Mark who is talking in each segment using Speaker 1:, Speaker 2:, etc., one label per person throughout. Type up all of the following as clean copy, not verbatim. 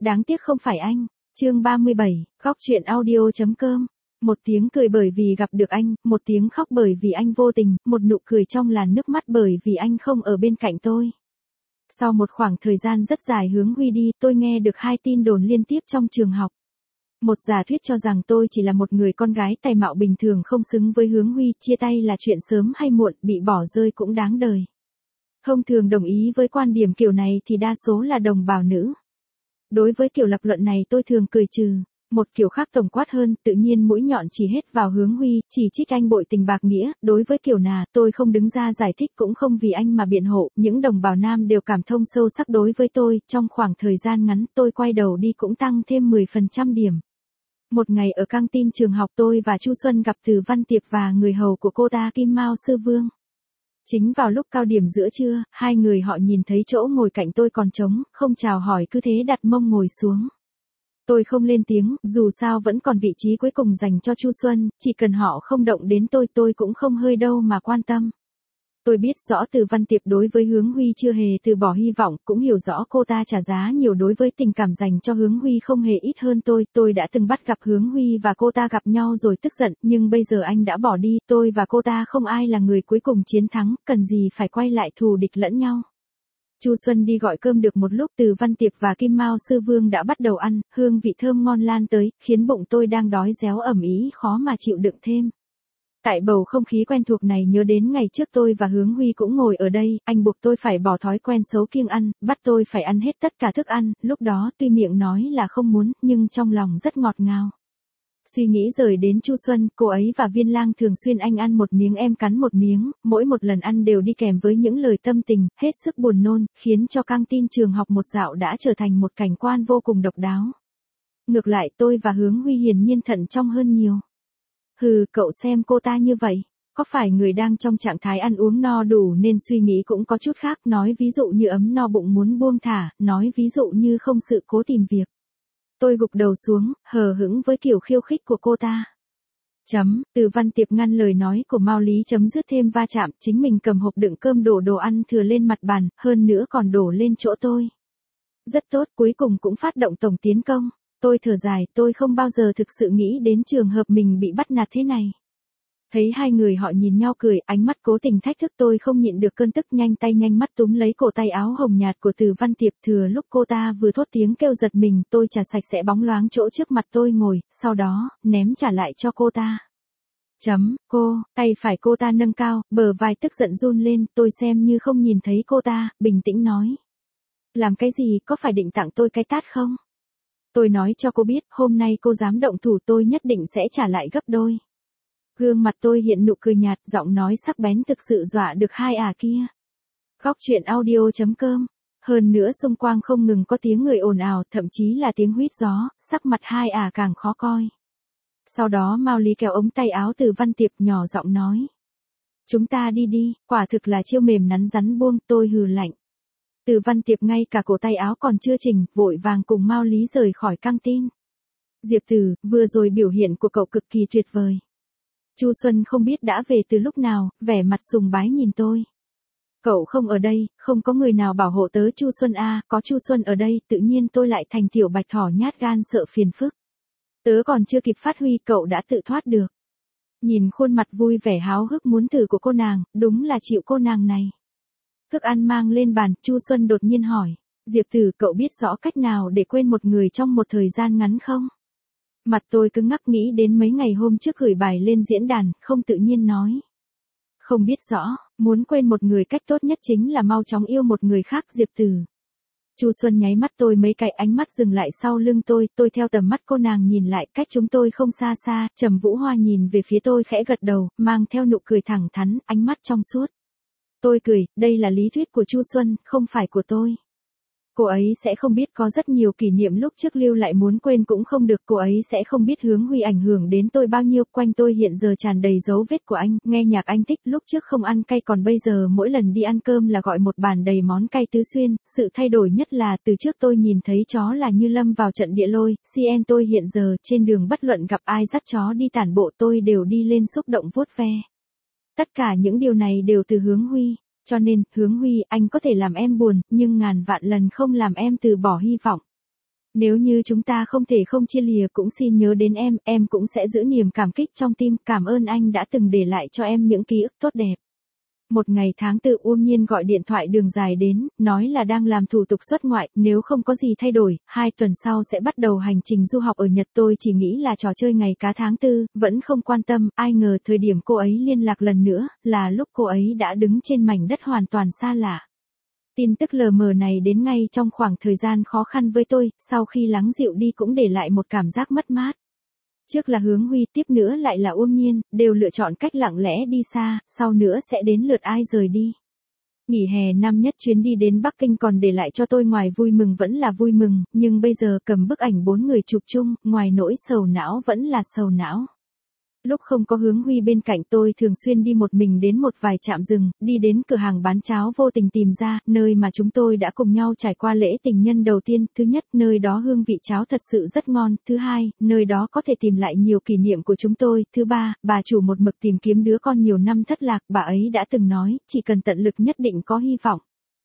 Speaker 1: đáng tiếc không phải anh. Chương 37, Góc chuyện audio.com. Một tiếng cười bởi vì gặp được anh, một tiếng khóc bởi vì anh vô tình, một nụ cười trong làn nước mắt bởi vì anh không ở bên cạnh tôi. Sau một khoảng thời gian rất dài Hướng Huy đi, tôi nghe được 2 tin đồn liên tiếp trong trường học. Một giả thuyết cho rằng tôi chỉ là một người con gái tài mạo bình thường không xứng với Hướng Huy, chia tay là chuyện sớm hay muộn, bị bỏ rơi cũng đáng đời. Thông thường đồng ý với quan điểm kiểu này thì đa số là đồng bào nữ. Đối với kiểu lập luận này tôi thường cười trừ. Một kiểu khác tổng quát hơn, tự nhiên mũi nhọn chỉ hết vào Hướng Huy, chỉ trích anh bội tình bạc nghĩa. Đối với kiểu nà, tôi không đứng ra giải thích cũng không vì anh mà biện hộ. Những đồng bào nam đều cảm thông sâu sắc đối với tôi. Trong khoảng thời gian ngắn tôi quay đầu đi cũng tăng thêm 10% điểm. Một ngày ở căng tin trường học tôi và Chu Xuân gặp Từ Văn Tiệp và người hầu của cô ta Kim Mao Sư Vương. Chính vào lúc cao điểm giữa trưa, 2 người họ nhìn thấy chỗ ngồi cạnh tôi còn trống, không chào hỏi cứ thế đặt mông ngồi xuống. Tôi không lên tiếng, dù sao vẫn còn vị trí cuối cùng dành cho Chu Xuân, chỉ cần họ không động đến tôi cũng không hơi đâu mà quan tâm. Tôi biết rõ Từ Văn Tiệp đối với Hướng Huy chưa hề từ bỏ hy vọng, cũng hiểu rõ cô ta trả giá nhiều đối với tình cảm dành cho Hướng Huy không hề ít hơn tôi đã từng bắt gặp Hướng Huy và cô ta gặp nhau rồi tức giận, nhưng bây giờ anh đã bỏ đi, tôi và cô ta không ai là người cuối cùng chiến thắng, cần gì phải quay lại thù địch lẫn nhau. Chu Xuân đi gọi cơm được một lúc, Từ Văn Tiệp và Kim Mao Sư Vương đã bắt đầu ăn, hương vị thơm ngon lan tới, khiến bụng tôi đang đói réo ẩm ý khó mà chịu đựng thêm. Tại bầu không khí quen thuộc này nhớ đến ngày trước tôi và Hướng Huy cũng ngồi ở đây, anh buộc tôi phải bỏ thói quen xấu kiêng ăn, bắt tôi phải ăn hết tất cả thức ăn, lúc đó tuy miệng nói là không muốn, nhưng trong lòng rất ngọt ngào. Suy nghĩ rời đến Chu Xuân, cô ấy và Viên Lang thường xuyên anh ăn một miếng em cắn một miếng, mỗi một lần ăn đều đi kèm với những lời tâm tình, hết sức buồn nôn, khiến cho căng tin trường học một dạo đã trở thành một cảnh quan vô cùng độc đáo. Ngược lại tôi và Hướng Huy hiển nhiên thận trọng hơn nhiều. Hừ, cậu xem cô ta như vậy, có phải người đang trong trạng thái ăn uống no đủ nên suy nghĩ cũng có chút khác, nói ví dụ như ấm no bụng muốn buông thả, nói ví dụ như không sự cố tìm việc. Tôi gục đầu xuống, hờ hững với kiểu khiêu khích của cô ta. Từ Văn Tiệp ngăn lời nói của Mao Lý chấm dứt thêm va chạm, chính mình cầm hộp đựng cơm đổ đồ ăn thừa lên mặt bàn, hơn nữa còn đổ lên chỗ tôi. Rất tốt, cuối cùng cũng phát động tổng tiến công. Tôi thở dài, tôi không bao giờ thực sự nghĩ đến trường hợp mình bị bắt nạt thế này. Thấy 2 người họ nhìn nhau cười, ánh mắt cố tình thách thức, tôi không nhịn được cơn tức, nhanh tay nhanh mắt túm lấy cổ tay áo hồng nhạt của Từ Văn Tiệp, thừa lúc cô ta vừa thốt tiếng kêu giật mình, tôi chà sạch sẽ bóng loáng chỗ trước mặt tôi ngồi, sau đó, ném trả lại cho cô ta. Cô, tay phải cô ta nâng cao, bờ vai tức giận run lên, tôi xem như không nhìn thấy cô ta, bình tĩnh nói. Làm cái gì, có phải định tặng tôi cái tát không? Tôi nói cho cô biết, hôm nay cô dám động thủ tôi nhất định sẽ trả lại gấp đôi. Gương mặt tôi hiện nụ cười nhạt, giọng nói sắc bén thực sự dọa được 2 kia. Góc chuyện audio.com. Hơn nữa xung quanh không ngừng có tiếng người ồn ào, thậm chí là tiếng huýt gió, sắc mặt 2 càng khó coi. Sau đó Mao Lý kéo ống tay áo Từ Văn Tiệp nhỏ giọng nói. Chúng ta đi, quả thực là chiêu mềm nắn rắn buông, tôi hừ lạnh. Từ Văn Tiệp ngay cả cổ tay áo còn chưa chỉnh, vội vàng cùng Mao Lý rời khỏi căng tin. Diệp Tử, vừa rồi biểu hiện của cậu cực kỳ tuyệt vời. Chu Xuân không biết đã về từ lúc nào, vẻ mặt sùng bái nhìn tôi. Cậu không ở đây, không có người nào bảo hộ tớ Chu Xuân có Chu Xuân ở đây, tự nhiên tôi lại thành tiểu bạch thỏ nhát gan sợ phiền phức. Tớ còn chưa kịp phát huy cậu đã tự thoát được. Nhìn khuôn mặt vui vẻ háo hức muốn thử của cô nàng, đúng là chịu cô nàng này. Thức ăn mang lên bàn, Chu Xuân đột nhiên hỏi, Diệp Tử, cậu biết rõ cách nào để quên một người trong một thời gian ngắn không? Mặt tôi cứng ngắc nghĩ đến mấy ngày hôm trước gửi bài lên diễn đàn, không tự nhiên nói. Không biết rõ, muốn quên một người cách tốt nhất chính là mau chóng yêu một người khác Diệp Tử. Chu Xuân nháy mắt tôi mấy cái, ánh mắt dừng lại sau lưng tôi theo tầm mắt cô nàng nhìn lại, cách chúng tôi không xa, Trầm Vũ Hoa nhìn về phía tôi khẽ gật đầu, mang theo nụ cười thẳng thắn, ánh mắt trong suốt. Tôi cười, đây là lý thuyết của Chu Xuân, không phải của tôi. Cô ấy sẽ không biết có rất nhiều kỷ niệm lúc trước lưu lại muốn quên cũng không được, cô ấy sẽ không biết Hướng Huy ảnh hưởng đến tôi bao nhiêu, quanh tôi hiện giờ tràn đầy dấu vết của anh, nghe nhạc anh thích, lúc trước không ăn cay còn bây giờ mỗi lần đi ăn cơm là gọi một bàn đầy món cay tứ xuyên, sự thay đổi nhất là từ trước tôi nhìn thấy chó là như lâm vào trận địa lôi, CN tôi hiện giờ trên đường bất luận gặp ai dắt chó đi tản bộ tôi đều đi lên xúc động vuốt ve. Tất cả những điều này đều từ Hướng Huy. Cho nên, Hướng Huy, anh có thể làm em buồn, nhưng ngàn vạn lần không làm em từ bỏ hy vọng. Nếu như chúng ta không thể không chia lìa cũng xin nhớ đến em cũng sẽ giữ niềm cảm kích trong tim, cảm ơn anh đã từng để lại cho em những ký ức tốt đẹp. Một ngày tháng 4 Uông Nhiên gọi điện thoại đường dài đến, nói là đang làm thủ tục xuất ngoại, nếu không có gì thay đổi, 2 tuần sau sẽ bắt đầu hành trình du học ở Nhật. Tôi chỉ nghĩ là trò chơi ngày cá tháng 4, vẫn không quan tâm, ai ngờ thời điểm cô ấy liên lạc lần nữa, là lúc cô ấy đã đứng trên mảnh đất hoàn toàn xa lạ. Tin tức lờ mờ này đến ngay trong khoảng thời gian khó khăn với tôi, sau khi lắng dịu đi cũng để lại một cảm giác mất mát. Trước là Hướng Huy, tiếp nữa lại là Uông Nhiên, đều lựa chọn cách lặng lẽ đi xa, sau nữa sẽ đến lượt ai rời đi. Nghỉ hè năm nhất chuyến đi đến Bắc Kinh còn để lại cho tôi ngoài vui mừng vẫn là vui mừng, nhưng bây giờ cầm bức ảnh 4 người chụp chung, ngoài nỗi sầu não vẫn là sầu não. Lúc không có Hướng Huy bên cạnh tôi thường xuyên đi một mình đến một vài trạm dừng, đi đến cửa hàng bán cháo vô tình tìm ra, nơi mà chúng tôi đã cùng nhau trải qua lễ tình nhân đầu tiên. Thứ nhất, nơi đó hương vị cháo thật sự rất ngon. Thứ hai, nơi đó có thể tìm lại nhiều kỷ niệm của chúng tôi. Thứ ba, bà chủ một mực tìm kiếm đứa con nhiều năm thất lạc, bà ấy đã từng nói, chỉ cần tận lực nhất định có hy vọng.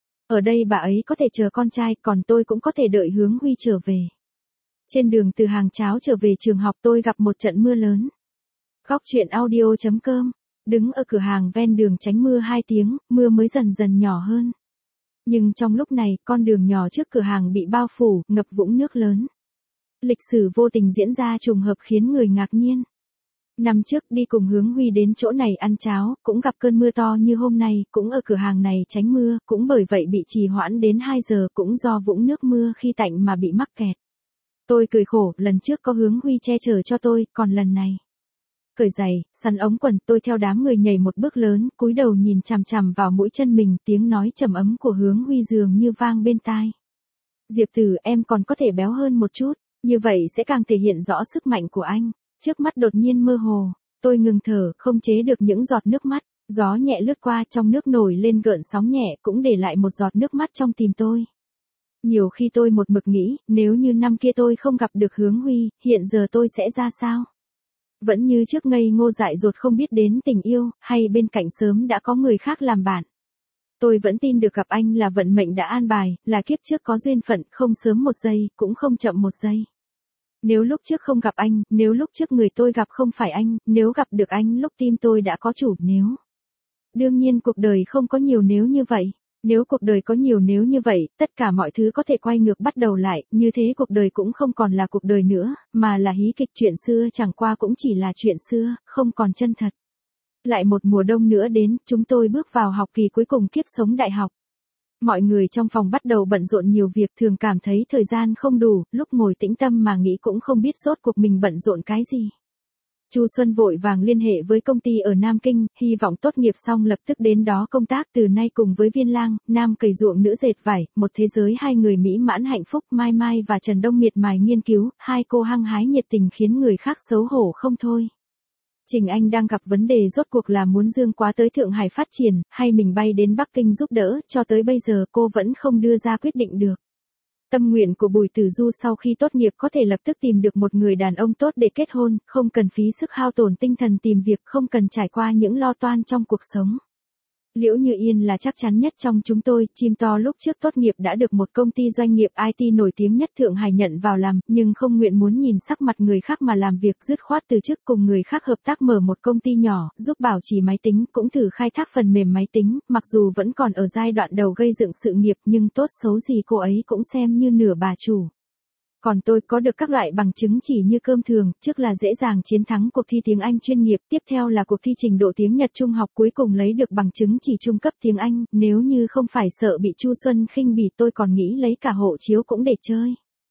Speaker 1: Ở đây bà ấy có thể chờ con trai, còn tôi cũng có thể đợi Hướng Huy trở về. Trên đường từ hàng cháo trở về trường học tôi gặp một trận mưa lớn. Góc chuyện audio.com, đứng ở cửa hàng ven đường tránh mưa 2 tiếng, mưa mới dần dần nhỏ hơn. Nhưng trong lúc này, con đường nhỏ trước cửa hàng bị bao phủ, ngập vũng nước lớn. Lịch sử vô tình diễn ra trùng hợp khiến người ngạc nhiên. Năm trước đi cùng Hướng Huy đến chỗ này ăn cháo, cũng gặp cơn mưa to như hôm nay, cũng ở cửa hàng này tránh mưa, cũng bởi vậy bị trì hoãn đến 2 giờ, cũng do vũng nước mưa khi tạnh mà bị mắc kẹt. Tôi cười khổ, lần trước có Hướng Huy che chở cho tôi, còn lần này. Cởi giày, sắn ống quần, tôi theo đám người nhảy một bước lớn, cúi đầu nhìn chằm chằm vào mũi chân mình, tiếng nói trầm ấm của Hướng Huy dường như vang bên tai. Diệp Tử, em còn có thể béo hơn một chút, như vậy sẽ càng thể hiện rõ sức mạnh của anh. Trước mắt đột nhiên mơ hồ, tôi ngừng thở, không chế được những giọt nước mắt, gió nhẹ lướt qua, trong nước nổi lên gợn sóng nhẹ, cũng để lại một giọt nước mắt trong tim tôi. Nhiều khi tôi một mực nghĩ, nếu như năm kia tôi không gặp được Hướng Huy, hiện giờ tôi sẽ ra sao? Vẫn như trước ngây ngô dại dột không biết đến tình yêu, hay bên cạnh sớm đã có người khác làm bạn. Tôi vẫn tin được gặp anh là vận mệnh đã an bài, là kiếp trước có duyên phận, không sớm một giây, cũng không chậm một giây. Nếu lúc trước không gặp anh, nếu lúc trước người tôi gặp không phải anh, nếu gặp được anh lúc tim tôi đã có chủ, nếu. Đương nhiên cuộc đời không có nhiều nếu như vậy. Nếu cuộc đời có nhiều nếu như vậy, tất cả mọi thứ có thể quay ngược bắt đầu lại, như thế cuộc đời cũng không còn là cuộc đời nữa, mà là hí kịch chuyện xưa chẳng qua cũng chỉ là chuyện xưa, không còn chân thật. Lại một mùa đông nữa đến, chúng tôi bước vào học kỳ cuối cùng kiếp sống đại học. Mọi người trong phòng bắt đầu bận rộn nhiều việc, thường cảm thấy thời gian không đủ, lúc ngồi tĩnh tâm mà nghĩ cũng không biết rốt cuộc mình bận rộn cái gì. Chu Xuân vội vàng liên hệ với công ty ở Nam Kinh, hy vọng tốt nghiệp xong lập tức đến đó công tác. Từ nay cùng với Viên Lang, nam cày ruộng nữ dệt vải, một thế giới hai người mỹ mãn hạnh phúc. Mai Mai và Trần Đông miệt mài nghiên cứu, hai cô hăng hái nhiệt tình khiến người khác xấu hổ không thôi. Trình Anh đang gặp vấn đề rốt cuộc là muốn Dương Quá tới Thượng Hải phát triển, hay mình bay đến Bắc Kinh giúp đỡ, cho tới bây giờ cô vẫn không đưa ra quyết định được. Tâm nguyện của Bùi Tử Du sau khi tốt nghiệp có thể lập tức tìm được một người đàn ông tốt để kết hôn, không cần phí sức hao tổn tinh thần tìm việc, không cần trải qua những lo toan trong cuộc sống. Liễu Như Yên là chắc chắn nhất trong chúng tôi, chim to lúc trước tốt nghiệp đã được một công ty doanh nghiệp IT nổi tiếng nhất Thượng Hải nhận vào làm, nhưng không nguyện muốn nhìn sắc mặt người khác mà làm việc, dứt khoát từ chức cùng người khác hợp tác mở một công ty nhỏ, giúp bảo trì máy tính, cũng thử khai thác phần mềm máy tính, mặc dù vẫn còn ở giai đoạn đầu gây dựng sự nghiệp nhưng tốt xấu gì cô ấy cũng xem như nửa bà chủ. Còn tôi có được các loại bằng chứng chỉ như cơm thường, trước là dễ dàng chiến thắng cuộc thi tiếng Anh chuyên nghiệp, tiếp theo là cuộc thi trình độ tiếng Nhật trung học, cuối cùng lấy được bằng chứng chỉ trung cấp tiếng Anh, nếu như không phải sợ bị Chu Xuân khinh bỉ tôi còn nghĩ lấy cả hộ chiếu cũng để chơi.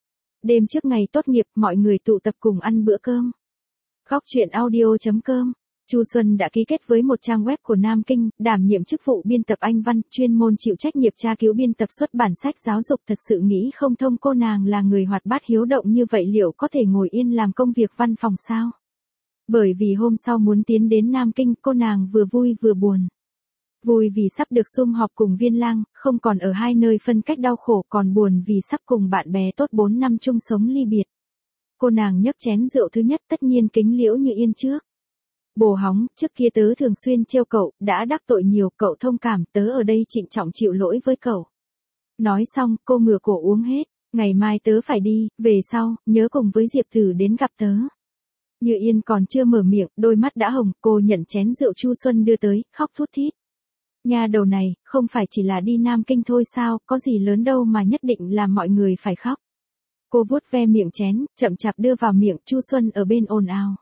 Speaker 1: Đêm trước ngày tốt nghiệp, mọi người tụ tập cùng ăn bữa cơm. Góc chuyện audio.com. Chu Xuân đã ký kết với một trang web của Nam Kinh, đảm nhiệm chức vụ biên tập Anh văn, chuyên môn chịu trách nhiệm tra cứu biên tập xuất bản sách giáo dục. Thật sự nghĩ không thông, cô nàng là người hoạt bát hiếu động như vậy liệu có thể ngồi yên làm công việc văn phòng sao? Bởi vì hôm sau muốn tiến đến Nam Kinh, cô nàng vừa vui vừa buồn. Vui vì sắp được sum họp cùng Viên Lang, không còn ở hai nơi phân cách đau khổ, còn buồn vì sắp cùng bạn bè tốt 4 năm chung sống ly biệt. Cô nàng nhấp chén rượu thứ nhất, tất nhiên kính Liễu Như Yên trước. Bồ hóng, trước kia tớ thường xuyên trêu cậu, đã đắc tội nhiều, cậu thông cảm, tớ ở đây trịnh trọng chịu lỗi với cậu. Nói xong, cô ngửa cổ uống hết, Ngày mai tớ phải đi, về sau, nhớ cùng với Diệp Tử đến gặp tớ. Như Yên còn chưa mở miệng, đôi mắt đã hồng, cô nhận chén rượu Chu Xuân đưa tới, khóc thút thít. Nhà đầu này, không phải chỉ là đi Nam Kinh thôi sao, có gì lớn đâu mà nhất định làm mọi người phải khóc. Cô vuốt ve miệng chén, chậm chạp đưa vào miệng, Chu Xuân ở bên ồn ào.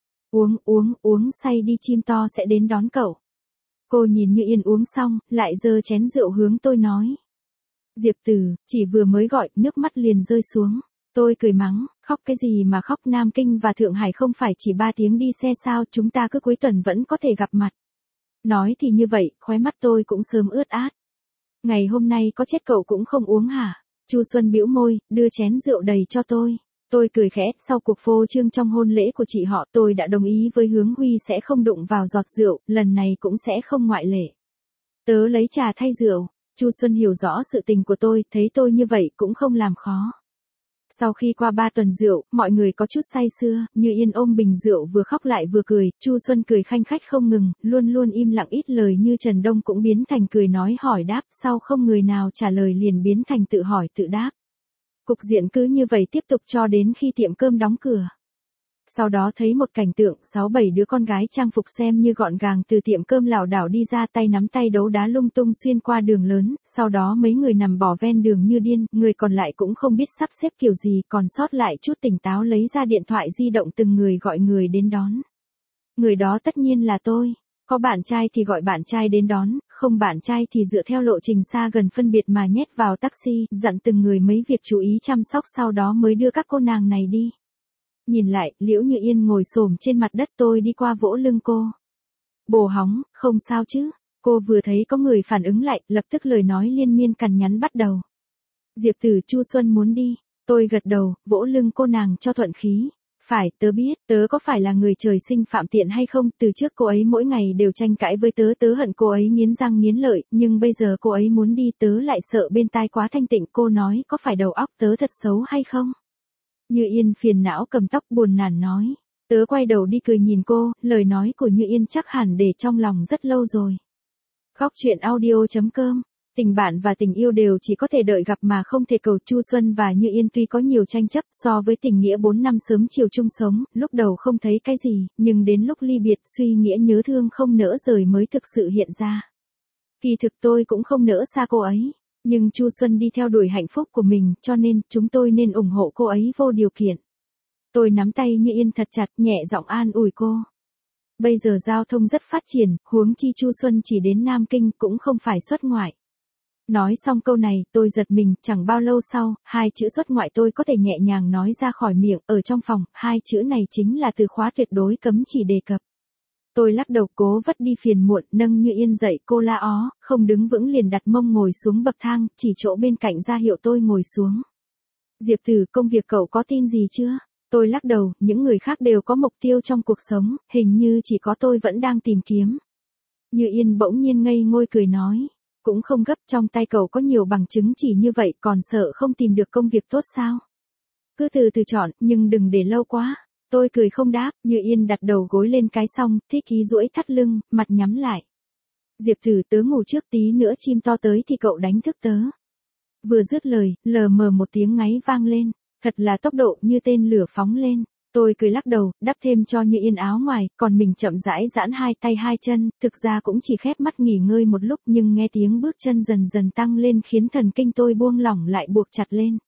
Speaker 1: Uống say đi, chim to sẽ đến đón cậu. Cô nhìn Như Yên uống xong, lại giơ chén rượu hướng tôi nói. Diệp Tử, chỉ vừa mới gọi, nước mắt liền rơi xuống. Tôi cười mắng, khóc cái gì mà khóc, Nam Kinh và Thượng Hải không phải chỉ 3 tiếng đi xe sao, chúng ta cứ cuối tuần vẫn có thể gặp mặt. Nói thì như vậy, khóe mắt tôi cũng sớm ướt át. Ngày hôm nay có chết cậu cũng không uống hả? Chu Xuân bĩu môi, đưa chén rượu đầy cho tôi. Tôi cười khẽ, sau cuộc phô trương trong hôn lễ của chị họ, tôi đã đồng ý với Hướng Huy sẽ không đụng vào giọt rượu, lần này cũng sẽ không ngoại lệ. Tớ lấy trà thay rượu. Chu Xuân hiểu rõ sự tình của tôi, thấy tôi như vậy cũng không làm khó. Sau khi qua 3 tuần rượu, mọi người có chút say sưa, Như Yên ôm bình rượu vừa khóc lại vừa cười, Chu Xuân cười khanh khách không ngừng, luôn luôn im lặng ít lời như Trần Đông cũng biến thành cười nói hỏi đáp, sau không người nào trả lời liền biến thành tự hỏi tự đáp. Cục diện cứ như vậy tiếp tục cho đến khi tiệm cơm đóng cửa. Sau đó thấy một cảnh tượng, 6-7 đứa con gái trang phục xem như gọn gàng từ tiệm cơm lảo đảo đi ra, tay nắm tay đấu đá lung tung xuyên qua đường lớn, sau đó mấy người nằm bỏ ven đường như điên, người còn lại cũng không biết sắp xếp kiểu gì, còn sót lại chút tỉnh táo lấy ra điện thoại di động từng người gọi người đến đón. Người đó tất nhiên là tôi. Có bạn trai thì gọi bạn trai đến đón, không bạn trai thì dựa theo lộ trình xa gần phân biệt mà nhét vào taxi, dặn từng người mấy việc chú ý chăm sóc, sau đó mới đưa các cô nàng này đi. Nhìn lại, Liễu Như Yên ngồi xổm trên mặt đất, tôi đi qua vỗ lưng cô. Bồ hóng, không sao chứ? Cô vừa thấy có người phản ứng lại, lập tức lời nói liên miên cằn nhắn bắt đầu. Diệp Tử, Chu Xuân muốn đi. Tôi gật đầu, vỗ lưng cô nàng cho thuận khí. Phải, tớ biết, tớ có phải là người trời sinh phạm tiện hay không, từ trước cô ấy mỗi ngày đều tranh cãi với tớ, tớ hận cô ấy nghiến răng nghiến lợi, nhưng bây giờ cô ấy muốn đi, tớ lại sợ bên tai quá thanh tịnh, cô nói có phải đầu óc tớ thật xấu hay không? Như Yên phiền não cầm tóc buồn nản nói. Tớ quay đầu đi cười nhìn cô, lời nói của Như Yên chắc hẳn để trong lòng rất lâu rồi. Khóc chuyện audio.com. Tình bạn và tình yêu đều chỉ có thể đợi gặp mà không thể cầu. Chu Xuân và Như Yên tuy có nhiều tranh chấp so với tình nghĩa 4 năm sớm chiều chung sống, lúc đầu không thấy cái gì, nhưng đến lúc ly biệt suy nghĩa nhớ thương không nỡ rời mới thực sự hiện ra. Kỳ thực tôi cũng không nỡ xa cô ấy. Nhưng Chu Xuân đi theo đuổi hạnh phúc của mình, cho nên, chúng tôi nên ủng hộ cô ấy vô điều kiện. Tôi nắm tay Như Yên thật chặt, nhẹ giọng an ủi cô. Bây giờ giao thông rất phát triển, huống chi Chu Xuân chỉ đến Nam Kinh cũng không phải xuất ngoại. Nói xong câu này, tôi giật mình, chẳng bao lâu sau, 2 chữ xuất ngoại tôi có thể nhẹ nhàng nói ra khỏi miệng, ở trong phòng, 2 chữ này chính là từ khóa tuyệt đối cấm chỉ đề cập. Tôi lắc đầu cố vất đi phiền muộn, nâng Như Yên dậy, cô la ó, không đứng vững liền đặt mông ngồi xuống bậc thang, chỉ chỗ bên cạnh ra hiệu tôi ngồi xuống. Diệp Tử, công việc cậu có tin gì chưa? Tôi lắc đầu, những người khác đều có mục tiêu trong cuộc sống, hình như chỉ có tôi vẫn đang tìm kiếm. Như Yên bỗng nhiên ngây ngôi cười nói, cũng không gấp, trong tay cậu có nhiều bằng chứng chỉ như vậy, còn sợ không tìm được công việc tốt sao? Cứ từ từ chọn, nhưng đừng để lâu quá. Tôi cười không đáp, Như Yên đặt đầu gối lên cái xong, thích ý duỗi thắt lưng, mặt nhắm lại. Diệp Tử, tớ ngủ trước, tí nữa chim to tới thì cậu đánh thức tớ. Vừa dứt lời, lờ mờ một tiếng ngáy vang lên, thật là tốc độ như tên lửa phóng lên. Tôi cười lắc đầu, đắp thêm cho Như Yên áo ngoài, còn mình chậm rãi giãn 2 tay 2 chân, thực ra cũng chỉ khép mắt nghỉ ngơi một lúc, nhưng nghe tiếng bước chân dần dần tăng lên khiến thần kinh tôi buông lỏng lại buộc chặt lên.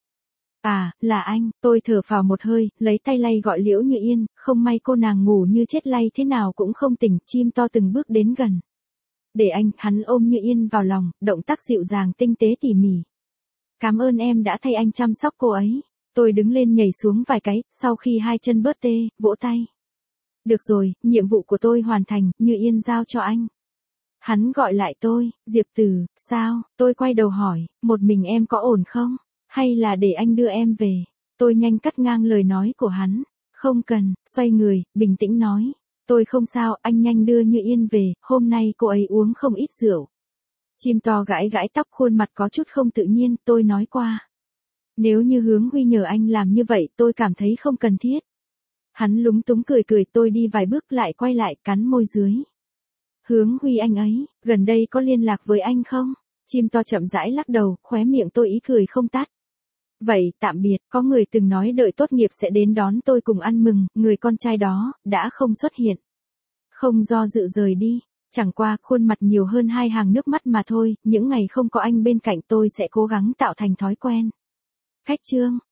Speaker 1: À, là anh, tôi thở phào một hơi, lấy tay lay gọi Liễu Như Yên, không may cô nàng ngủ như chết lay thế nào cũng không tỉnh, chim to từng bước đến gần. Để anh, hắn ôm Như Yên vào lòng, động tác dịu dàng tinh tế tỉ mỉ. Cảm ơn em đã thay anh chăm sóc cô ấy. Tôi đứng lên nhảy xuống vài cái, sau khi 2 chân bớt tê, vỗ tay. Được rồi, nhiệm vụ của tôi hoàn thành, Như Yên giao cho anh. Hắn gọi lại tôi, Diệp Tử, sao? Tôi quay đầu hỏi, một mình em có ổn không? Hay là để anh đưa em về? Tôi nhanh cắt ngang lời nói của hắn. Không cần, xoay người, bình tĩnh nói. Tôi không sao, anh nhanh đưa Như Yên về, hôm nay cô ấy uống không ít rượu. Chim to gãi gãi tóc, khuôn mặt có chút không tự nhiên, tôi nói qua. Nếu như Hướng Huy nhờ anh làm như vậy, tôi cảm thấy không cần thiết. Hắn lúng túng cười cười, tôi đi vài bước lại quay lại, cắn môi dưới. Hướng Huy anh ấy, gần đây có liên lạc với anh không? Chim to chậm rãi lắc đầu, khóe miệng tôi ý cười không tắt. Vậy tạm biệt, có người từng nói đợi tốt nghiệp sẽ đến đón tôi cùng ăn mừng, người con trai đó, đã không xuất hiện. Không do dự rời đi, chẳng qua khuôn mặt nhiều hơn 2 hàng nước mắt mà thôi, những ngày không có anh bên cạnh tôi sẽ cố gắng tạo thành thói quen. Khách trương.